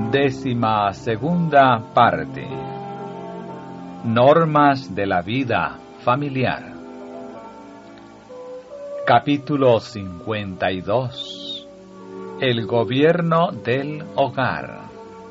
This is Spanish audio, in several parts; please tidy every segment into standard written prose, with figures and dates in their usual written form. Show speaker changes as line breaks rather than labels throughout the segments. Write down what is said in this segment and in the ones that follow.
12ª parte. Normas de la vida familiar. Capítulo 52. El gobierno del hogar.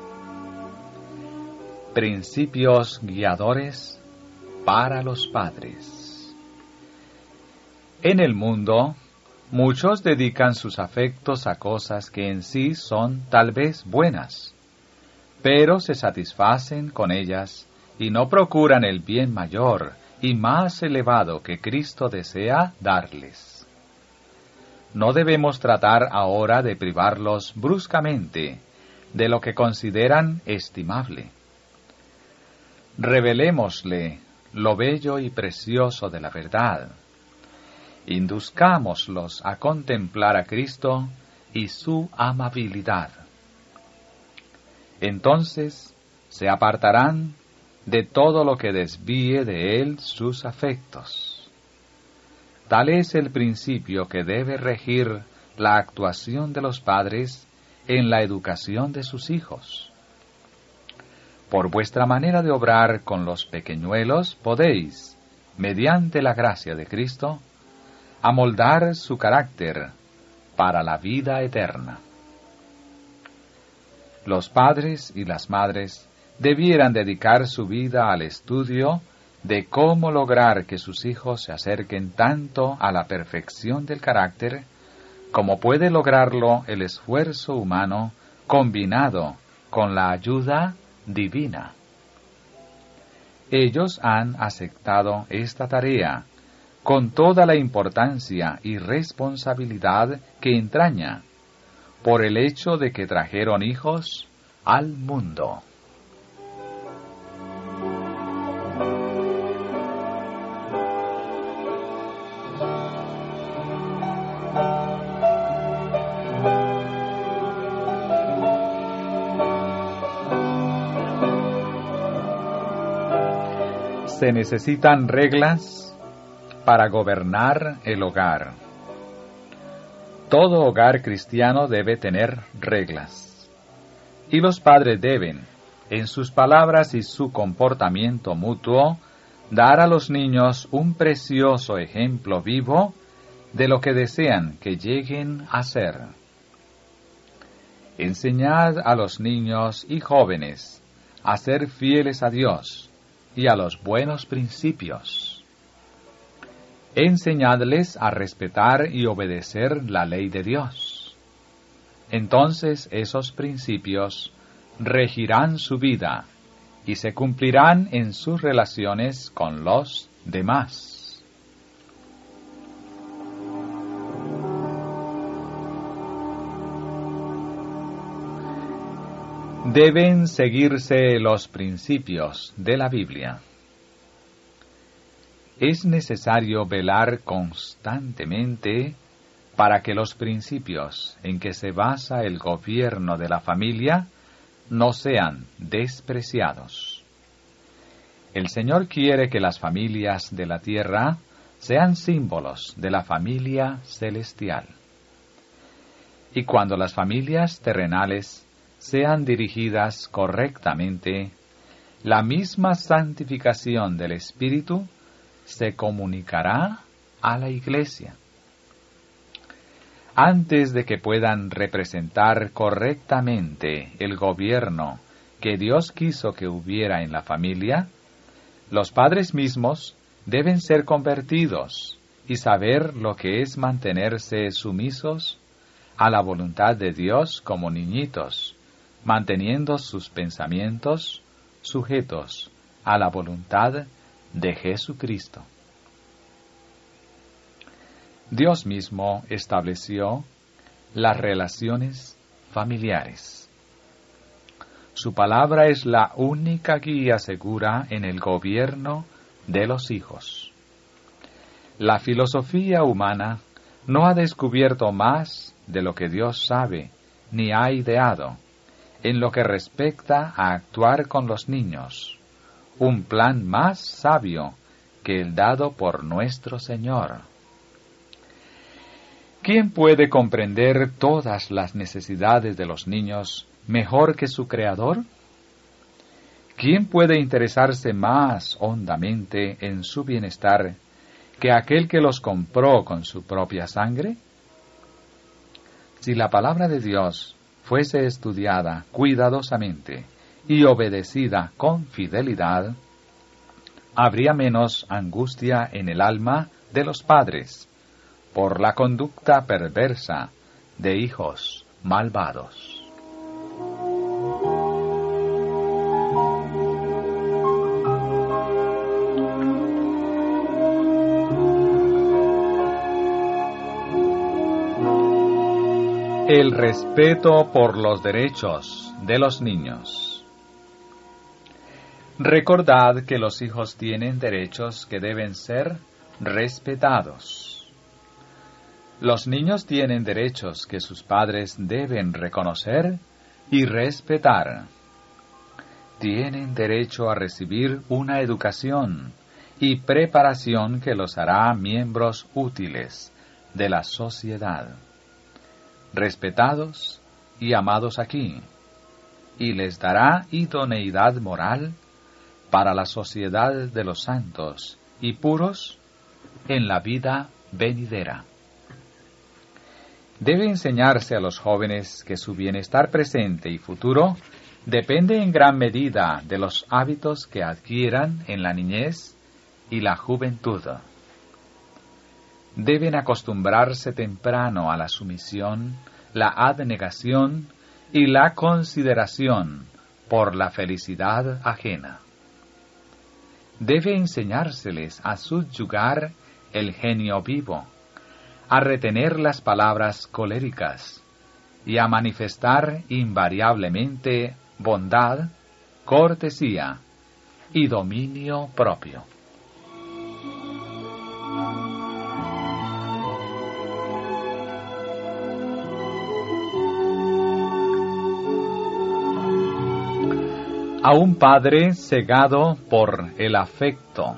Principios guiadores para los padres. En el mundo, muchos dedican sus afectos a cosas que en sí son tal vez buenas, pero se satisfacen con ellas y no procuran el bien mayor y más elevado que Cristo desea darles. No debemos tratar ahora de privarlos bruscamente de lo que consideran estimable. Revelémosle lo bello y precioso de la verdad. Induzcámoslos a contemplar a Cristo y su amabilidad. Entonces se apartarán de todo lo que desvíe de Él sus afectos. Tal es el principio que debe regir la actuación de los padres en la educación de sus hijos. Por vuestra manera de obrar con los pequeñuelos podéis, mediante la gracia de Cristo, amoldar su carácter para la vida eterna. Los padres y las madres debieran dedicar su vida al estudio de cómo lograr que sus hijos se acerquen tanto a la perfección del carácter como puede lograrlo el esfuerzo humano combinado con la ayuda divina. Ellos han aceptado esta tarea con toda la importancia y responsabilidad que entraña, por el hecho de que trajeron hijos al mundo. Se necesitan reglas para gobernar el hogar. Todo hogar cristiano debe tener reglas, y los padres deben, en sus palabras y su comportamiento mutuo, dar a los niños un precioso ejemplo vivo de lo que desean que lleguen a ser. Enseñad a los niños y jóvenes a ser fieles a Dios y a los buenos principios. Enseñadles a respetar y obedecer la ley de Dios. Entonces esos principios regirán su vida y se cumplirán en sus relaciones con los demás. Deben seguirse los principios de la Biblia. Es necesario velar constantemente para que los principios en que se basa el gobierno de la familia no sean despreciados. El Señor quiere que las familias de la tierra sean símbolos de la familia celestial. Y cuando las familias terrenales sean dirigidas correctamente, la misma santificación del Espíritu se comunicará a la Iglesia. Antes de que puedan representar correctamente el gobierno que Dios quiso que hubiera en la familia, los padres mismos deben ser convertidos y saber lo que es mantenerse sumisos a la voluntad de Dios como niñitos, manteniendo sus pensamientos sujetos a la voluntad de Jesucristo. Dios mismo estableció las relaciones familiares. Su palabra es la única guía segura en el gobierno de los hijos. La filosofía humana no ha descubierto más de lo que Dios sabe ni ha ideado en lo que respecta a actuar con los niños, un plan más sabio que el dado por nuestro Señor. ¿Quién puede comprender todas las necesidades de los niños mejor que su Creador? ¿Quién puede interesarse más hondamente en su bienestar que aquel que los compró con su propia sangre? Si la palabra de Dios fuese estudiada cuidadosamente y obedecida con fidelidad, habría menos angustia en el alma de los padres por la conducta perversa de hijos malvados. El respeto por los derechos de los niños. Recordad que los hijos tienen derechos que deben ser respetados. Los niños tienen derechos que sus padres deben reconocer y respetar. Tienen derecho a recibir una educación y preparación que los hará miembros útiles de la sociedad, respetados y amados aquí, y les dará idoneidad moral para la sociedad de los santos y puros en la vida venidera. Debe enseñarse a los jóvenes que su bienestar presente y futuro depende en gran medida de los hábitos que adquieran en la niñez y la juventud. Deben acostumbrarse temprano a la sumisión, la abnegación y la consideración por la felicidad ajena. Debe enseñárseles a subyugar el genio vivo, a retener las palabras coléricas y a manifestar invariablemente bondad, cortesía y dominio propio. A un padre cegado por el afecto.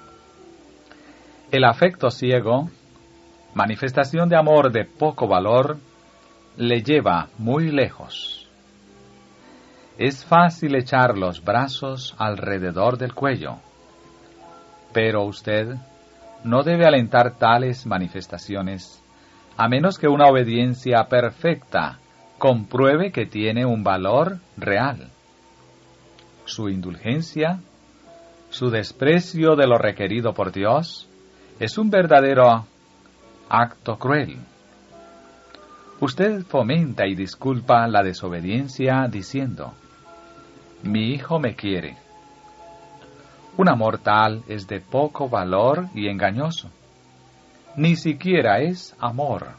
El afecto ciego, manifestación de amor de poco valor, le lleva muy lejos. Es fácil echar los brazos alrededor del cuello, pero usted no debe alentar tales manifestaciones a menos que una obediencia perfecta compruebe que tiene un valor real. Su indulgencia, su desprecio de lo requerido por Dios, es un verdadero acto cruel. Usted fomenta y disculpa la desobediencia diciendo: mi hijo me quiere. Un amor tal es de poco valor y engañoso. Ni siquiera es amor.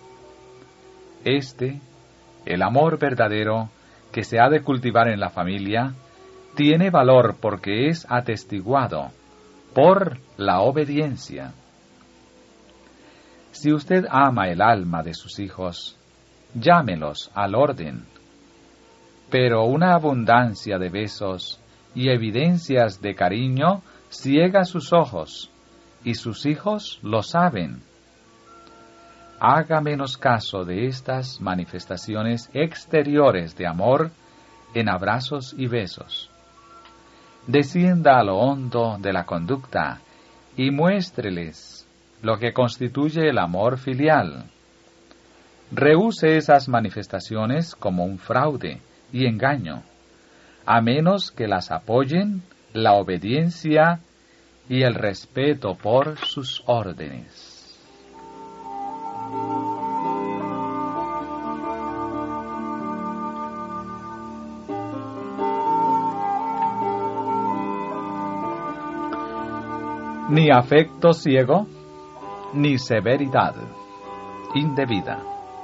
El amor verdadero que se ha de cultivar en la familia, tiene valor porque es atestiguado por la obediencia. Si usted ama el alma de sus hijos, llámelos al orden. Pero una abundancia de besos y evidencias de cariño ciega sus ojos, y sus hijos lo saben. Haga menos caso de estas manifestaciones exteriores de amor en abrazos y besos. Descienda a lo hondo de la conducta y muéstreles lo que constituye el amor filial. Rehúse esas manifestaciones como un fraude y engaño, a menos que las apoyen la obediencia y el respeto por sus órdenes. Ni afecto ciego, ni severidad indebida.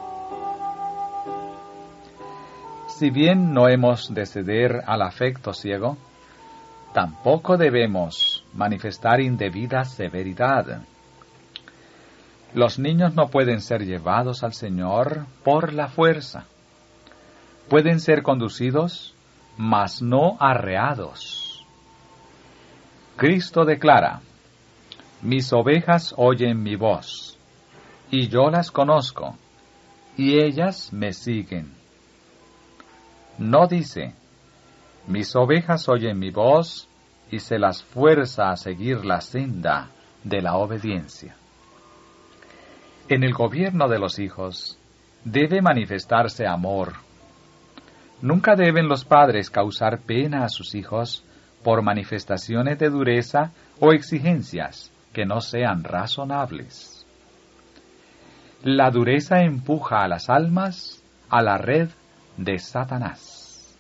Si bien no hemos de ceder al afecto ciego, tampoco debemos manifestar indebida severidad. Los niños no pueden ser llevados al Señor por la fuerza. Pueden ser conducidos, mas no arreados. Cristo declara: mis ovejas oyen mi voz, y yo las conozco, y ellas me siguen. No dice: mis ovejas oyen mi voz, y se las fuerza a seguir la senda de la obediencia. En el gobierno de los hijos debe manifestarse amor. Nunca deben los padres causar pena a sus hijos por manifestaciones de dureza o exigencias que no sean razonables. La dureza empuja a las almas a la red de Satanás.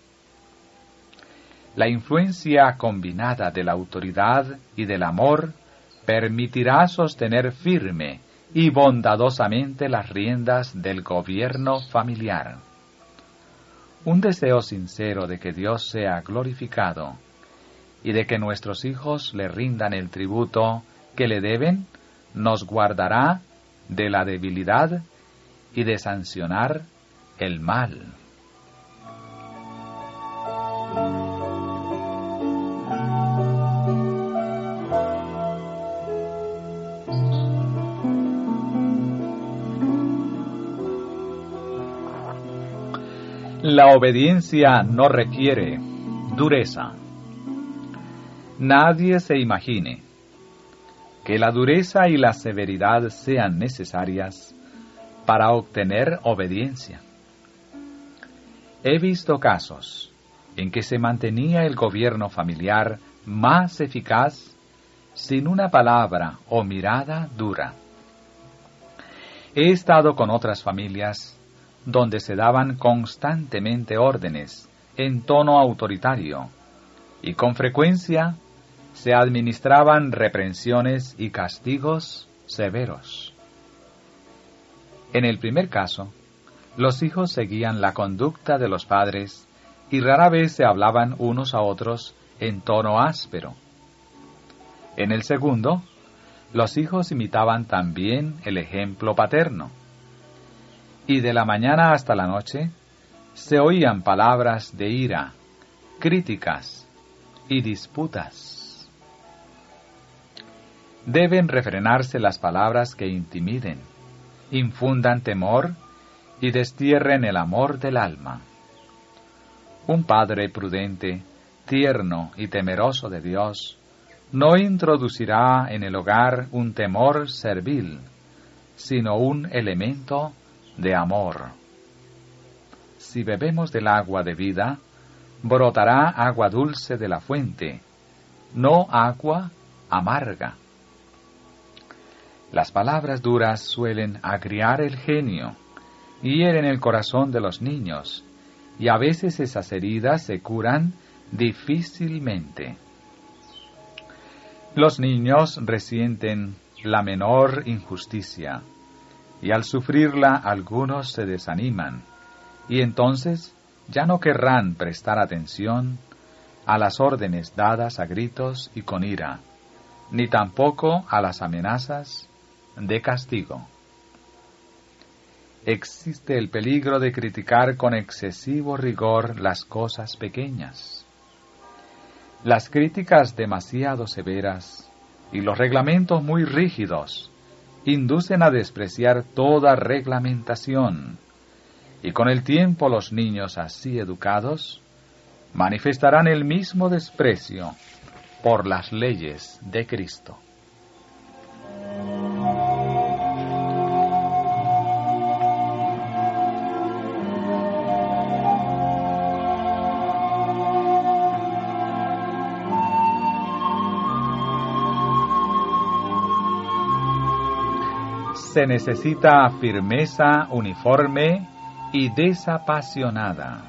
La influencia combinada de la autoridad y del amor permitirá sostener firme y bondadosamente las riendas del gobierno familiar. Un deseo sincero de que Dios sea glorificado y de que nuestros hijos le rindan el tributo que le deben, nos guardará de la debilidad y de sancionar el mal. La obediencia no requiere dureza. Nadie se imagine que la dureza y la severidad sean necesarias para obtener obediencia. He visto casos en que se mantenía el gobierno familiar más eficaz sin una palabra o mirada dura. He estado con otras familias donde se daban constantemente órdenes en tono autoritario y con frecuencia se administraban reprensiones y castigos severos. En el primer caso, los hijos seguían la conducta de los padres y rara vez se hablaban unos a otros en tono áspero. En el segundo, los hijos imitaban también el ejemplo paterno. Y de la mañana hasta la noche se oían palabras de ira, críticas y disputas. Deben refrenarse las palabras que intimiden, infundan temor y destierren el amor del alma. Un padre prudente, tierno y temeroso de Dios no introducirá en el hogar un temor servil, sino un elemento de amor. Si bebemos del agua de vida, brotará agua dulce de la fuente, no agua amarga. Las palabras duras suelen agriar el genio, hieren el corazón de los niños, y a veces esas heridas se curan difícilmente. Los niños resienten la menor injusticia, y al sufrirla algunos se desaniman, y entonces ya no querrán prestar atención a las órdenes dadas a gritos y con ira, ni tampoco a las amenazas de castigo. Existe el peligro de criticar con excesivo rigor las cosas pequeñas. Las críticas demasiado severas y los reglamentos muy rígidos inducen a despreciar toda reglamentación, y con el tiempo los niños así educados manifestarán el mismo desprecio por las leyes de Cristo. Se necesita firmeza uniforme y desapasionada.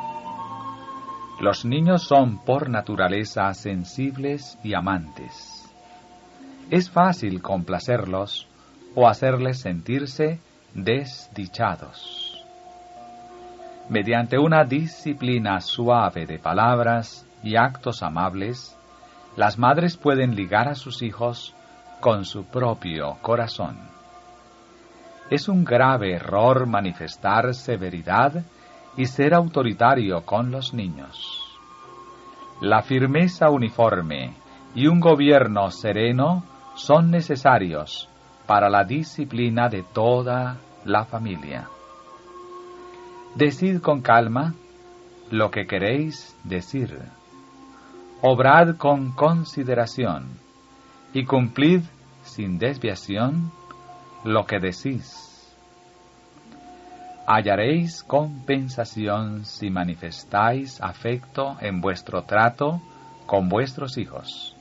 Los niños son por naturaleza sensibles y amantes. Es fácil complacerlos o hacerles sentirse desdichados. Mediante una disciplina suave de palabras y actos amables, las madres pueden ligar a sus hijos con su propio corazón. Es un grave error manifestar severidad y ser autoritario con los niños. La firmeza uniforme y un gobierno sereno son necesarios para la disciplina de toda la familia. Decid con calma: lo que queréis decir. Obrad con consideración y cumplid sin desviación lo que decís. Hallaréis compensación si manifestáis afecto en vuestro trato con vuestros hijos.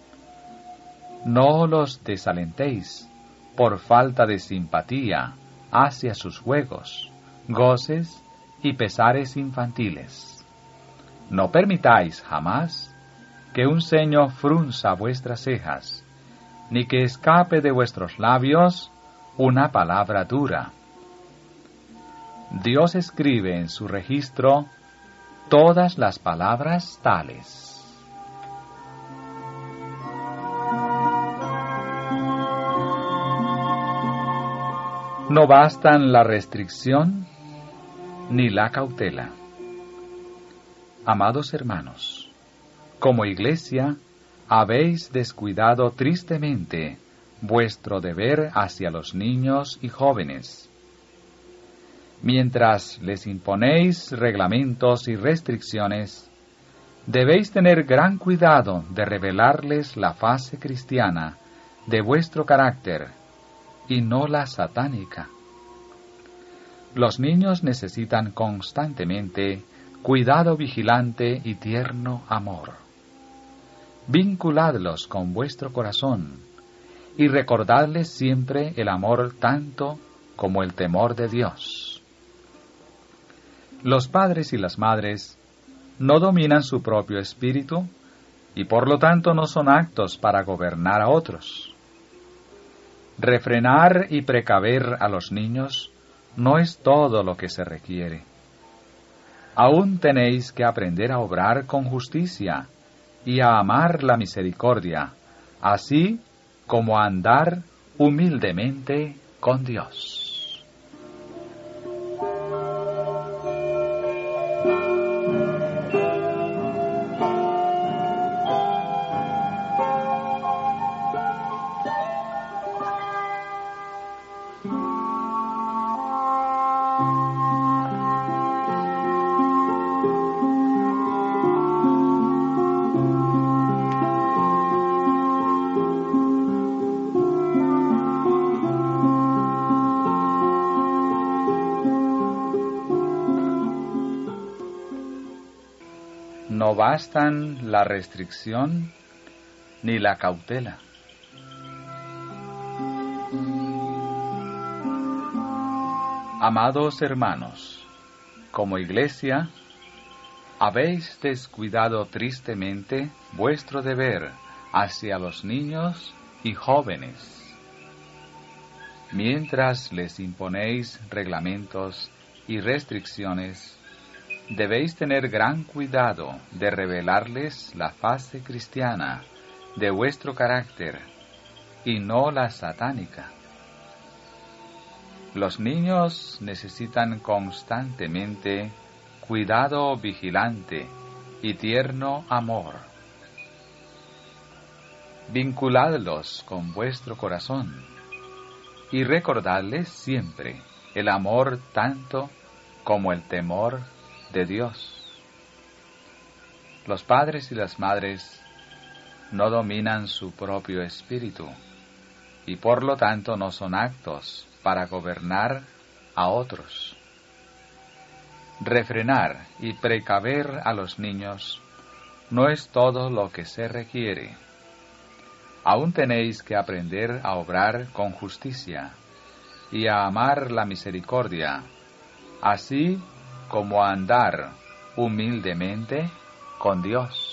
No los desalentéis por falta de simpatía hacia sus juegos, goces y pesares infantiles. No permitáis jamás que un ceño frunza vuestras cejas, ni que escape de vuestros labios una palabra dura. Dios escribe en su registro todas las palabras tales. No bastan la restricción ni la cautela. Amados hermanos, como Iglesia, habéis descuidado tristemente vuestro deber hacia los niños y jóvenes. Mientras les imponéis reglamentos y restricciones, debéis tener gran cuidado de revelarles la fase cristiana de vuestro carácter y no la satánica. Los niños necesitan constantemente cuidado vigilante y tierno amor. Vinculadlos con vuestro corazón y recordadles siempre el amor tanto como el temor de Dios. Los padres y las madres no dominan su propio espíritu y por lo tanto no son aptos para gobernar a otros. Refrenar y precaver a los niños no es todo lo que se requiere. Aún tenéis que aprender a obrar con justicia y a amar la misericordia, así como a andar humildemente con Dios. No bastan la restricción ni la cautela. Amados hermanos, como Iglesia, habéis descuidado tristemente vuestro deber hacia los niños y jóvenes. Mientras les imponéis reglamentos y restricciones, debéis tener gran cuidado de revelarles la fase cristiana de vuestro carácter y no la satánica. Los niños necesitan constantemente cuidado vigilante y tierno amor. Vinculadlos con vuestro corazón y recordadles siempre el amor tanto como el temor de Dios. Los padres y las madres no dominan su propio espíritu y por lo tanto no son aptos para gobernar a otros. Refrenar y precaver a los niños no es todo lo que se requiere. Aún tenéis que aprender a obrar con justicia y a amar la misericordia, así como a andar humildemente con Dios.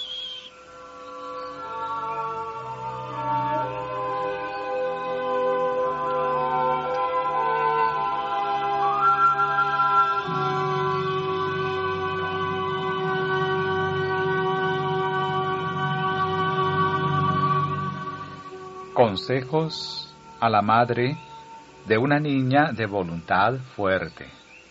Consejos a la madre de una niña de voluntad fuerte.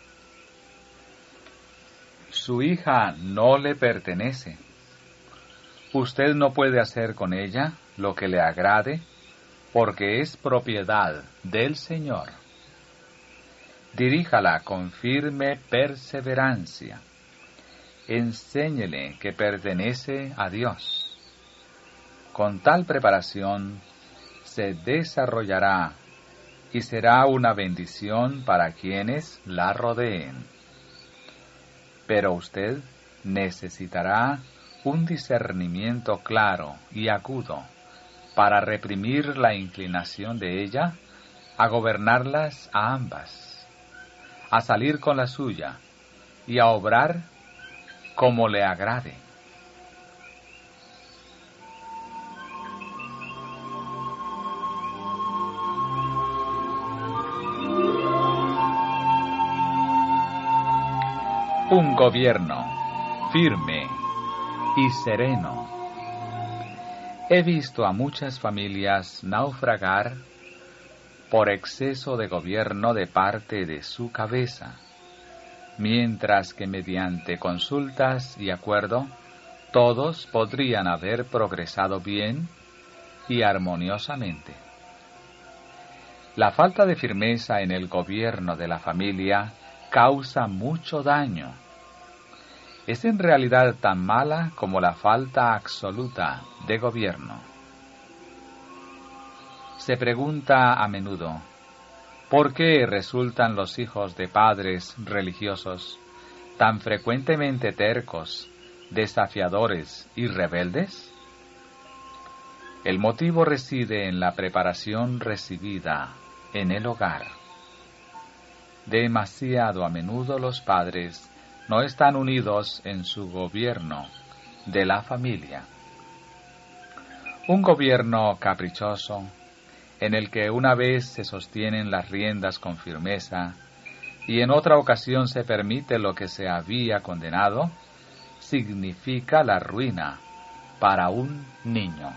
Su hija no le pertenece. Usted no puede hacer con ella lo que le agrade, porque es propiedad del Señor. Diríjala con firme perseverancia enséñele que pertenece a Dios. Con tal preparación se desarrollará y será una bendición para quienes la rodeen. Pero usted necesitará un discernimiento claro y agudo para reprimir la inclinación de ella a gobernarlas a ambas, a salir con la suya y a obrar como le agrade. Un gobierno firme y sereno. He visto a muchas familias naufragar por exceso de gobierno de parte de su cabeza, mientras que mediante consultas y acuerdo, todos podrían haber progresado bien y armoniosamente. La falta de firmeza en el gobierno de la familia causa mucho daño. Es en realidad tan mala como la falta absoluta de gobierno. Se pregunta a menudo, ¿por qué resultan los hijos de padres religiosos tan frecuentemente tercos, desafiadores y rebeldes? El motivo reside en la preparación recibida en el hogar. Demasiado a menudo los padres no están unidos en su gobierno de la familia. Un gobierno caprichoso, en el que una vez se sostienen las riendas con firmeza y en otra ocasión se permite lo que se había condenado, significa la ruina para un niño.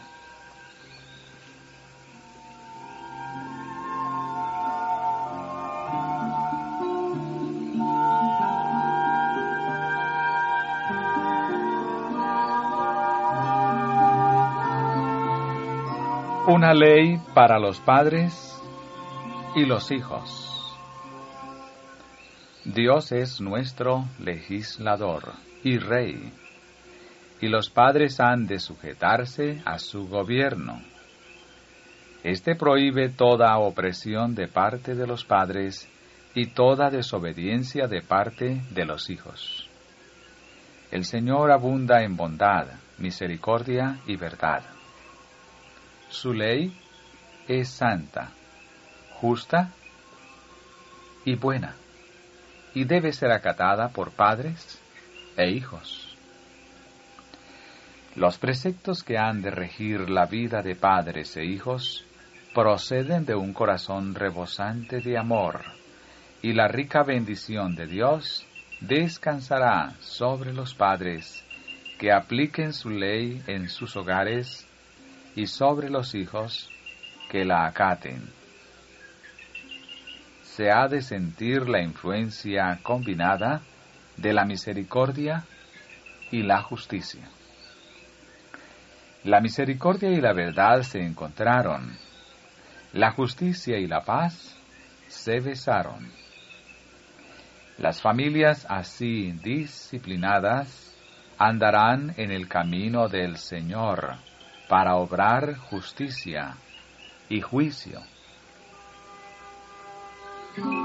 Una ley para los padres y los hijos. Dios es nuestro legislador y rey, y los padres han de sujetarse a su gobierno. Este prohíbe toda opresión de parte de los padres y toda desobediencia de parte de los hijos. El Señor abunda en bondad, misericordia y verdad. Su ley es santa, justa y buena, y debe ser acatada por padres e hijos. Los preceptos que han de regir la vida de padres e hijos proceden de un corazón rebosante de amor, y la rica bendición de Dios descansará sobre los padres que apliquen su ley en sus hogares y sobre los hijos que la acaten. Se ha de sentir la influencia combinada de la misericordia y la justicia. La misericordia y la verdad se encontraron, la justicia y la paz se besaron. Las familias así disciplinadas andarán en el camino del Señor para obrar justicia y juicio.